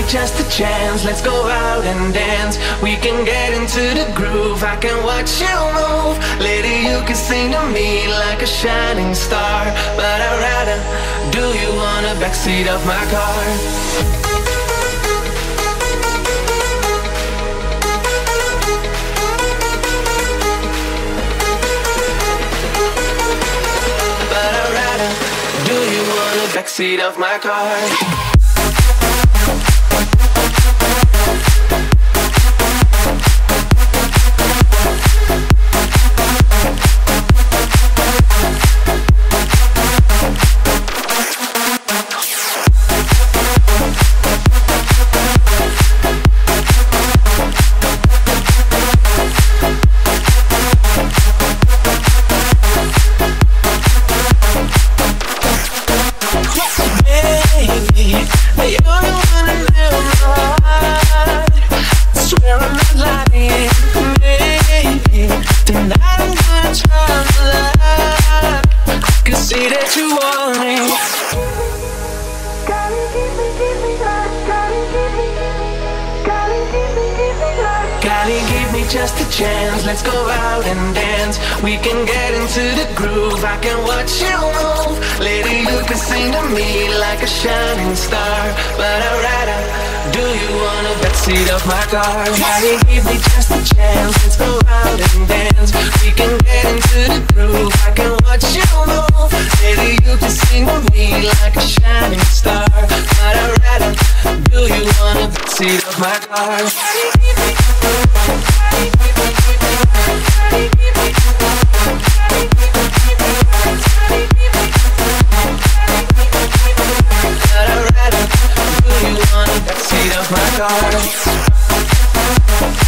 just a chance, let's go out and dance. We can get into the groove, I can watch you move. Lady, you can sing to me like a shining star, but I'd rather do you on the backseat of my car. Do you want the backseat of my car? Just a chance, let's go out and dance. We can get into the groove, I can watch you move. Lady, you can sing to me like a shining star, but I'd rather do you on the backseat of my car. Daddy, give me just a chance, let's go out and dance. We can get into the groove, I can watch you move. Lady, you can sing to me like a shining star, but I'd rather do you on the backseat of my car. I'd rather do you on the backseat of my car.